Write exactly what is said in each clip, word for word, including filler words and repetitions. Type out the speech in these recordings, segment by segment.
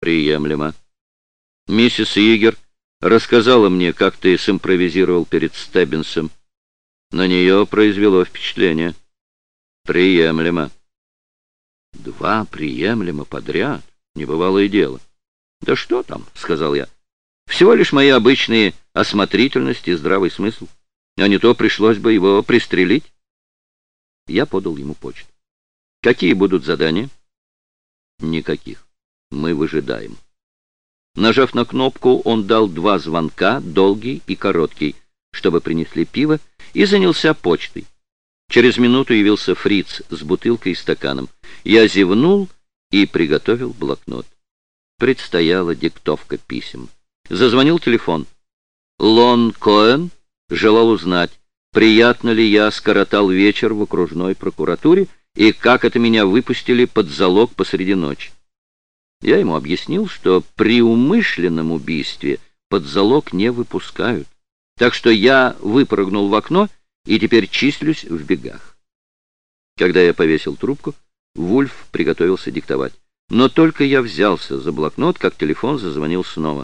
Приемлемо. Миссис Игер рассказала мне, как ты симпровизировал перед Стеббинсом. На нее произвело впечатление. Приемлемо. Два приемлемо подряд. Небывалое дело. Да что там, сказал я. Всего лишь мои обычные осмотрительность и здравый смысл. А не то пришлось бы его пристрелить. Я подал ему почту. Какие будут задания? Никаких. Мы выжидаем. Нажав на кнопку, он дал два звонка, долгий и короткий, чтобы принесли пиво, и занялся почтой. Через минуту явился фриц с бутылкой и стаканом. Я зевнул и приготовил блокнот. Предстояла диктовка писем. Зазвонил телефон. Лон Коэн желал узнать, приятно ли я скоротал вечер в окружной прокуратуре и как это меня выпустили под залог посреди ночи. Я ему объяснил, что при умышленном убийстве под залог не выпускают. Так что я выпрыгнул в окно и теперь числюсь в бегах. Когда я повесил трубку, Вульф приготовился диктовать. Но только я взялся за блокнот, как телефон зазвонил снова.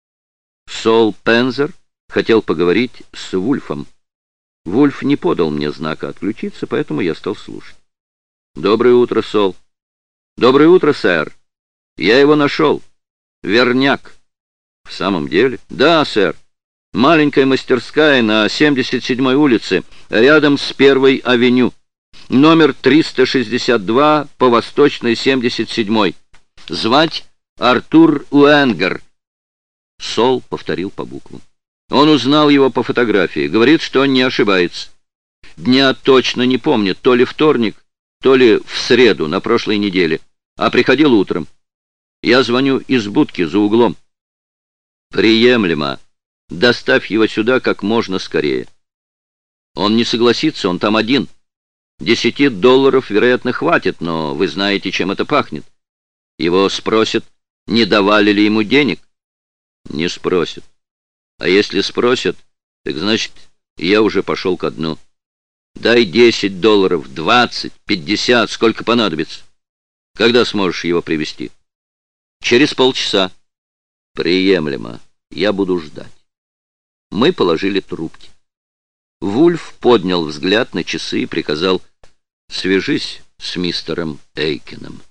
Сол Пензер хотел поговорить с Вульфом. Вульф не подал мне знака отключиться, поэтому я стал слушать. «Доброе утро, Сол». «Доброе утро, сэр. Я его нашел. Верняк». «В самом деле?» «Да, сэр. Маленькая мастерская на семьдесят седьмой улице, рядом с Первой авеню. Номер триста шестьдесят два по Восточной семьдесят седьмой. Звать Артур Уэнгер». Сол повторил по буквам. Он узнал его по фотографии. Говорит, что он не ошибается. Дня точно не помнит, то ли вторник, то ли в среду на прошлой неделе, а приходил утром. Я звоню из будки за углом. Приемлемо. Доставь его сюда как можно скорее. Он не согласится, он там один. Десяти долларов, вероятно, хватит, но вы знаете, чем это пахнет. Его спросят, не давали ли ему денег. Не спросят. А если спросят, так значит, я уже пошел ко дну. Дай десять долларов, двадцать, пятьдесят, сколько понадобится. Когда сможешь его привезти? Через полчаса. Приемлемо. Я буду ждать. Мы положили трубки. Вульф поднял взгляд на часы и приказал: свяжись с мистером Эйкином.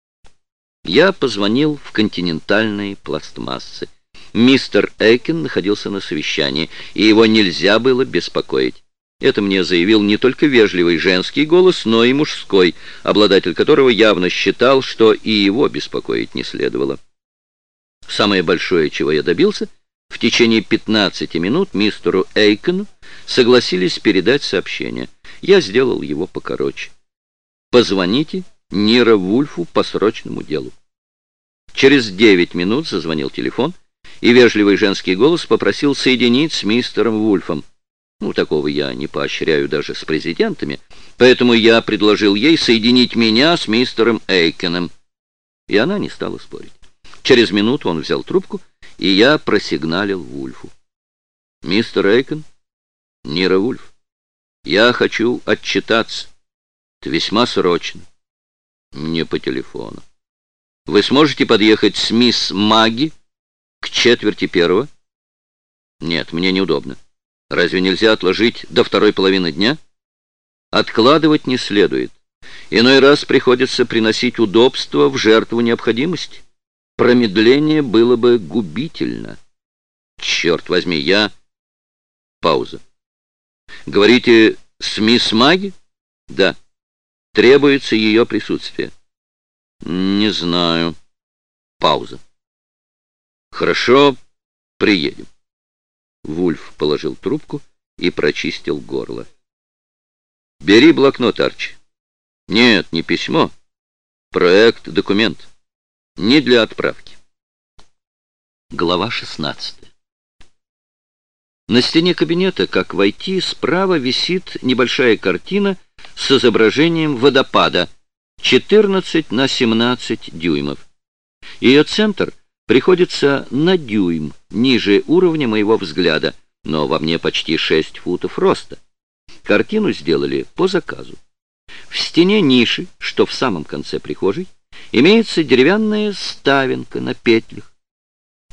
Я позвонил в континентальные пластмассы. Мистер Эйкин находился на совещании, и его нельзя было беспокоить. Это мне заявил не только вежливый женский голос, но и мужской, обладатель которого явно считал, что и его беспокоить не следовало. Самое большое, чего я добился, в течение пятнадцати минут мистеру Эйкину согласились передать сообщение. Я сделал его покороче. Позвоните Ниро Вульфу по срочному делу. Через девять минут зазвонил телефон, и вежливый женский голос попросил соединить с мистером Вульфом. Ну, такого я не поощряю даже с президентами, поэтому я предложил ей соединить меня с мистером Эйкином. И она не стала спорить. Через минуту он взял трубку, и я просигналил Вульфу. «Мистер Эйкин, Ниро Вульф, я хочу отчитаться. Это весьма срочно. Не по телефону. Вы сможете подъехать с мисс Магги к четверти первого? Нет, мне неудобно. Разве нельзя отложить до второй половины дня? Откладывать не следует. Иной раз приходится приносить удобства в жертву необходимости. Промедление было бы губительно. Черт возьми, я... Пауза. Говорите, с мисс Магги? Да. Требуется ее присутствие. Не знаю. Пауза. Хорошо, приедем. Вульф положил трубку и прочистил горло. Бери блокнот, Арчи. Нет, не письмо. Проект, документ. Не для отправки. Глава шестнадцатая. На стене кабинета, как войти, справа висит небольшая картина с изображением водопада четырнадцать на семнадцать дюймов. Ее центр приходится на дюйм ниже уровня моего взгляда, но во мне почти шесть футов роста. Картину сделали по заказу. В стене ниши, что в самом конце прихожей, имеется деревянная ставенка на петлях.